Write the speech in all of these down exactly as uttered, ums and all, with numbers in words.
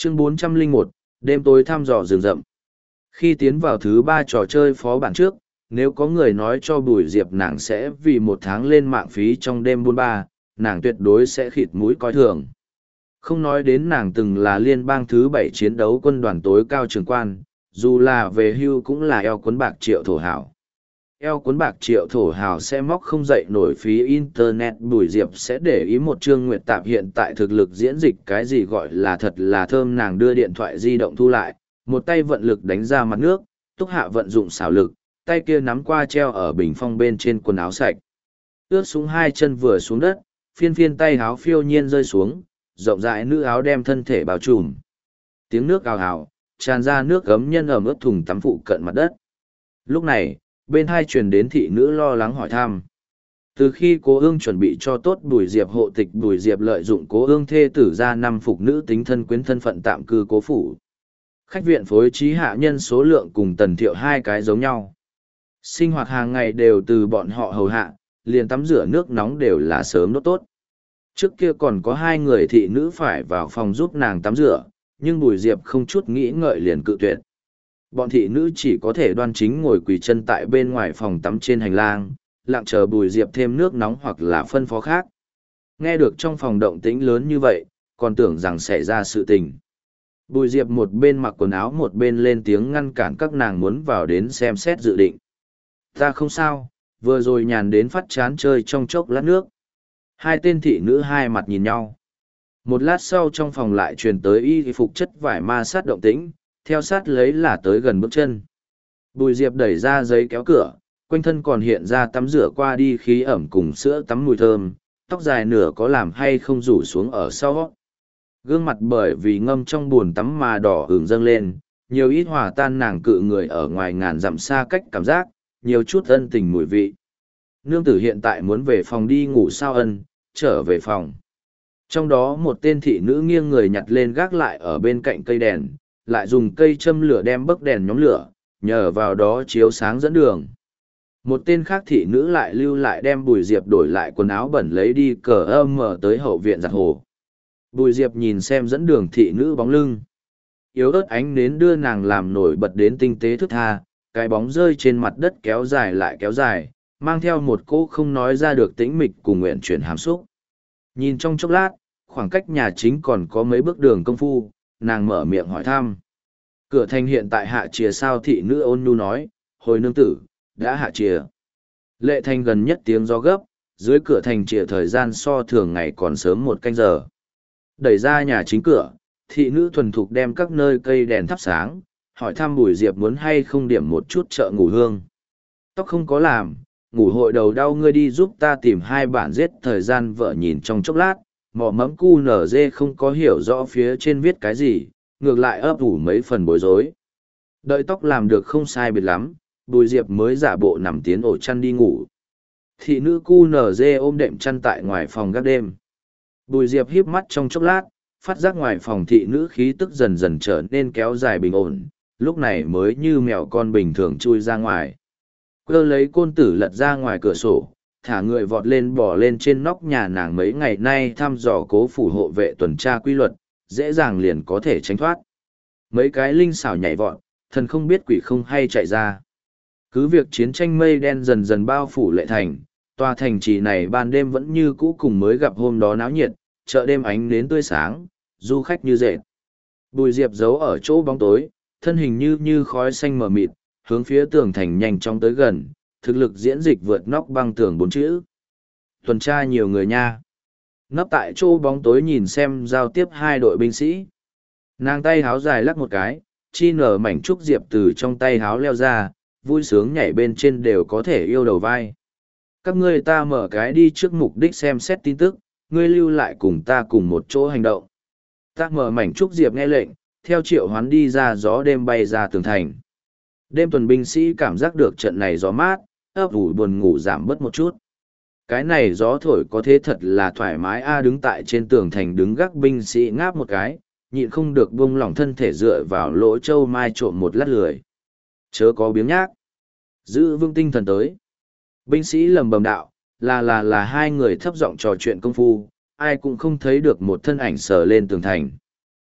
Chương bốn trăm lẻ một, đêm tối thăm dò rừng rậm. Khi tiến vào thứ ba trò chơi phó bản trước, nếu có người nói cho Bùi Diệp nàng sẽ vì một tháng lên mạng phí trong đêm buôn ba, nàng tuyệt đối sẽ khịt mũi coi thường. Không nói đến nàng từng là liên bang thứ bảy chiến đấu quân đoàn tối cao trường quan, dù là về hưu cũng là eo cuốn bạc triệu thổ hảo. Eo cuốn bạc triệu thổ hào sẽ móc không dậy nổi phí internet. Bùi Diệp sẽ để ý một Trương Nguyệt Tạp hiện tại thực lực diễn dịch cái gì gọi là thật là thơm. Nàng đưa điện thoại di động thu lại, một tay vận lực đánh ra mặt nước, Túc Hạ vận dụng xảo lực, tay kia nắm qua treo ở bình phong bên trên quần áo sạch. Ướt xuống hai chân vừa xuống đất, phiên phiên tay áo phiêu nhiên rơi xuống, rộng rãi nữ áo đem thân thể bao trùm. Tiếng nước ào ào, tràn ra nước gấm nhân ẩm ướt thùng tắm phụ cận mặt đất. Lúc này, bên hai truyền đến thị nữ lo lắng hỏi thăm. Từ khi cố ương chuẩn bị cho tốt Bùi Diệp hộ tịch, Bùi Diệp lợi dụng cố ương thê tử ra năm phục nữ tính thân quyến thân phận tạm cư cố phủ. Khách viện phối trí hạ nhân số lượng cùng Tần Thiệu hai cái giống nhau. Sinh hoạt hàng ngày đều từ bọn họ hầu hạ, liền tắm rửa nước nóng đều là sớm đốt tốt. Trước kia còn có hai người thị nữ phải vào phòng giúp nàng tắm rửa, nhưng Bùi Diệp không chút nghĩ ngợi liền cự tuyệt. Bọn thị nữ chỉ có thể đoan chính ngồi quỳ chân tại bên ngoài phòng tắm trên hành lang, lặng chờ Bùi Diệp thêm nước nóng hoặc là phân phó khác. Nghe được trong phòng động tĩnh lớn như vậy, còn tưởng rằng xảy ra sự tình. Bùi Diệp một bên mặc quần áo một bên lên tiếng ngăn cản các nàng muốn vào đến xem xét dự định. Ta không sao, vừa rồi nhàn đến phát chán chơi trong chốc lát nước. Hai tên thị nữ hai mặt nhìn nhau. Một lát sau trong phòng lại truyền tới y phục chất vải ma sát động tĩnh, theo sát lấy là tới gần bước chân. Bùi Diệp đẩy ra giấy kéo cửa, quanh thân còn hiện ra tắm rửa qua đi khí ẩm cùng sữa tắm mùi thơm, tóc dài nửa có làm hay không rủ xuống ở sau. Gương mặt bởi vì ngâm trong buồn tắm mà đỏ ửng dâng lên, nhiều ít hòa tan nàng cự người ở ngoài ngàn dặm xa cách cảm giác, nhiều chút ân tình mùi vị. Nương tử hiện tại muốn về phòng đi ngủ sao ân, trở về phòng. Trong đó một tên thị nữ nghiêng người nhặt lên gác lại ở bên cạnh cây đèn, lại dùng cây châm lửa đem bấc đèn nhóm lửa, nhờ vào đó chiếu sáng dẫn đường. Một tên khác thị nữ lại lưu lại đem Bùi Diệp đổi lại quần áo bẩn lấy đi cờ âm mở tới hậu viện giặt hồ. Bùi Diệp nhìn xem dẫn đường thị nữ bóng lưng. Yếu ớt ánh nến đưa nàng làm nổi bật đến tinh tế thức tha, cái bóng rơi trên mặt đất kéo dài lại kéo dài, mang theo một cỗ không nói ra được tĩnh mịch cùng nguyện chuyển hàm xúc. Nhìn trong chốc lát, khoảng cách nhà chính còn có mấy bước đường công phu, nàng mở miệng hỏi thăm. Cửa thành hiện tại hạ chìa sao? Thị nữ ôn nhu nói, hồi nương tử, đã hạ chìa. Lệ thành gần nhất tiếng gió gấp, dưới cửa thành chìa thời gian so thường ngày còn sớm một canh giờ. Đẩy ra nhà chính cửa, thị nữ thuần thục đem các nơi cây đèn thắp sáng, hỏi thăm Bùi Diệp muốn hay không điểm một chút chợ ngủ hương. Tóc không có làm, ngủ hội đầu đau, ngươi đi giúp ta tìm hai bản giết thời gian. Vợ nhìn trong chốc lát, mỏ mẫm cu nở dê không có hiểu rõ phía trên viết cái gì, ngược lại ấp ủ mấy phần bối rối. Đợi tóc làm được không sai biệt lắm, Bùi Diệp mới giả bộ nằm tiến ổ chăn đi ngủ. Thị nữ cu nở dê ôm đệm chăn tại ngoài phòng gác đêm. Bùi Diệp híp mắt trong chốc lát, phát giác ngoài phòng thị nữ khí tức dần dần trở nên kéo dài bình ổn, lúc này mới như mèo con bình thường chui ra ngoài. Cơ lấy côn tử lật ra ngoài cửa sổ, thả người vọt lên bò lên trên nóc nhà. Nàng mấy ngày nay thăm dò cố phủ hộ vệ tuần tra quy luật, dễ dàng liền có thể tránh thoát. Mấy cái linh xảo nhảy vọt, thần không biết quỷ không hay chạy ra. Cứ việc chiến tranh mây đen dần dần bao phủ Lệ thành, tòa thành trì này ban đêm vẫn như cũ cùng mới gặp hôm đó náo nhiệt, chợ đêm ánh nến tươi sáng, du khách như dệt. Bùi Diệp giấu ở chỗ bóng tối, thân hình như như khói xanh mờ mịt, hướng phía tường thành nhanh chóng tới gần, thực lực diễn dịch vượt nóc băng tường bốn chữ. Tuần tra nhiều người nha. Nấp tại chỗ bóng tối nhìn xem giao tiếp hai đội binh sĩ. Nàng tay háo dài lắc một cái, chi nở mảnh trúc diệp từ trong tay háo leo ra, vui sướng nhảy bên trên đều có thể yêu đầu vai. Các ngươi ta mở cái đi trước mục đích xem xét tin tức, ngươi lưu lại cùng ta cùng một chỗ hành động. Ta mở mảnh trúc diệp nghe lệnh, theo triệu hoán đi ra gió đêm bay ra tường thành. Đêm tuần binh sĩ cảm giác được trận này gió mát, ấp ủ buồn ngủ giảm bớt một chút. Cái này gió thổi có thế thật là thoải mái a. Đứng tại trên tường thành đứng gác binh sĩ ngáp một cái, nhịn không được buông lỏng thân thể dựa vào lỗ châu mai trộm một lát lười. Chớ có biếng nhác, giữ vững tinh thần tới. Binh sĩ lầm bầm đạo, là là là hai người thấp giọng trò chuyện công phu, ai cũng không thấy được một thân ảnh sờ lên tường thành.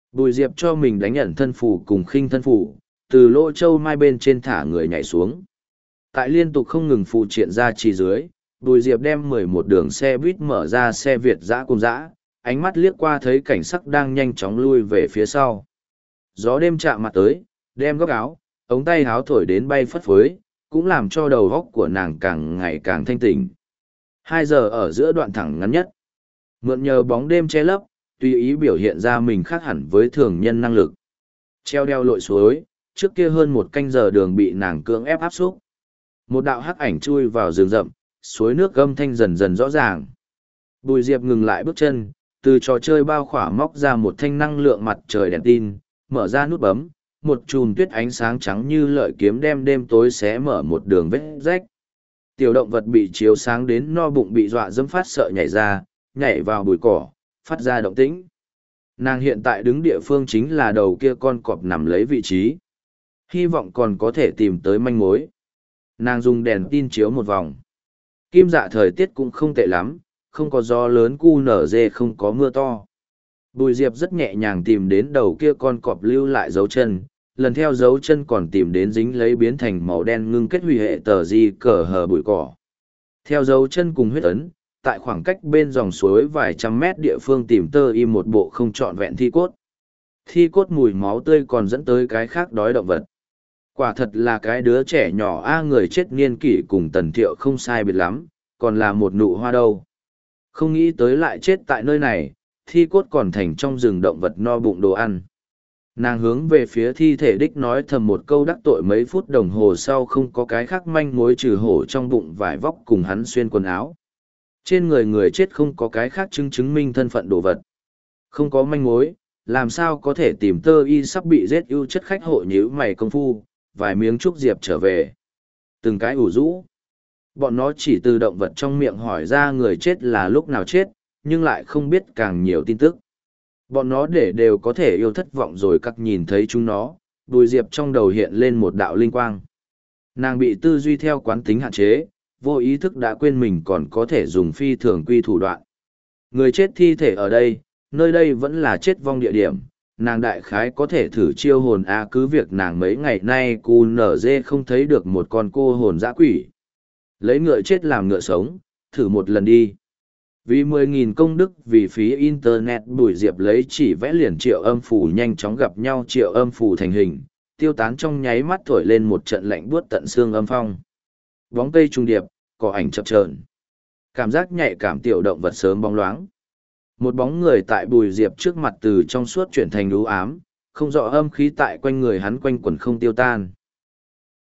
Bùi Diệp cho mình đánh ẩn thân phủ cùng khinh thân phủ, từ lỗ châu mai bên trên thả người nhảy xuống. Tại liên tục không ngừng phụ triện ra chỉ dưới, Bùi Diệp đem mười một đường xe buýt mở ra xe Việt dã cùng dã, ánh mắt liếc qua thấy cảnh sắc đang nhanh chóng lui về phía sau. Gió đêm chạm mặt tới, đem góc áo, ống tay áo thổi đến bay phất phới, cũng làm cho đầu góc của nàng càng ngày càng thanh tỉnh. Hai giờ ở giữa đoạn thẳng ngắn nhất. Mượn nhờ bóng đêm che lấp, tùy ý biểu hiện ra mình khác hẳn với thường nhân năng lực. Treo đeo lội suối, trước kia hơn một canh giờ đường bị nàng cưỡng ép áp xúc. Một đạo hắc ảnh chui vào rừng rậm, suối nước gâm thanh dần dần rõ ràng. Bùi Diệp ngừng lại bước chân, từ trò chơi bao khỏa móc ra một thanh năng lượng mặt trời đèn tin, mở ra nút bấm, một chùm tuyết ánh sáng trắng như lợi kiếm đem đêm tối xé mở một đường vết rách. Tiểu động vật bị chiếu sáng đến no bụng bị dọa dẫm phát sợ nhảy ra, nhảy vào bụi cỏ, phát ra động tĩnh. Nàng hiện tại đứng địa phương chính là đầu kia con cọp nằm lấy vị trí. Hy vọng còn có thể tìm tới manh mối. Nàng dùng đèn tin chiếu một vòng. Kim dạ thời tiết cũng không tệ lắm, không có gió lớn cu nở dê không có mưa to. Bùi Diệp rất nhẹ nhàng tìm đến đầu kia con cọp lưu lại dấu chân, lần theo dấu chân còn tìm đến dính lấy biến thành màu đen ngưng kết hủy hệ tờ di cờ hờ bụi cỏ. Theo dấu chân cùng huyết ấn, tại khoảng cách bên dòng suối vài trăm mét địa phương tìm tơ im một bộ không trọn vẹn thi cốt. Thi cốt mùi máu tươi còn dẫn tới cái khác đói động vật. Quả thật là cái đứa trẻ nhỏ a người chết niên kỷ cùng Tần Thiệu không sai biệt lắm, còn là một nụ hoa đâu. Không nghĩ tới lại chết tại nơi này, thi cốt còn thành trong rừng động vật no bụng đồ ăn. Nàng hướng về phía thi thể đích nói thầm một câu đắc tội mấy phút đồng hồ sau không có cái khác manh mối trừ hổ trong bụng vải vóc cùng hắn xuyên quần áo. Trên người người chết không có cái khác chứng chứng minh thân phận đồ vật. Không có manh mối, làm sao có thể tìm tơ y sắp bị giết ưu chất khách hộ nhíu mày công phu, vài miếng trúc diệp trở về. Từng cái ủ rũ. Bọn nó chỉ từ động vật trong miệng hỏi ra người chết là lúc nào chết, nhưng lại không biết càng nhiều tin tức. Bọn nó để đều có thể yêu thất vọng rồi cắt nhìn thấy chúng nó, Bùi Diệp trong đầu hiện lên một đạo linh quang. Nàng bị tư duy theo quán tính hạn chế, vô ý thức đã quên mình còn có thể dùng phi thường quy thủ đoạn. Người chết thi thể ở đây, nơi đây vẫn là chết vong địa điểm, nàng đại khái có thể thử chiêu hồn a cứ việc nàng mấy ngày nay cu nở dê không thấy được một con cô hồn dã quỷ. Lấy ngựa chết làm ngựa sống, thử một lần đi. Vì mười nghìn công đức vì phí internet Bùi Diệp lấy chỉ vẽ liền triệu âm phủ nhanh chóng gặp nhau triệu âm phủ thành hình, tiêu tán trong nháy mắt thổi lên một trận lạnh buốt tận xương âm phong. Bóng cây trung điệp, cỏ ảnh chập chờn. Cảm giác nhạy cảm tiểu động vật sớm bóng loáng. Một bóng người tại Bùi Diệp trước mặt từ trong suốt chuyển thành u ám, không rõ âm khí tại quanh người hắn quanh quẩn không tiêu tan.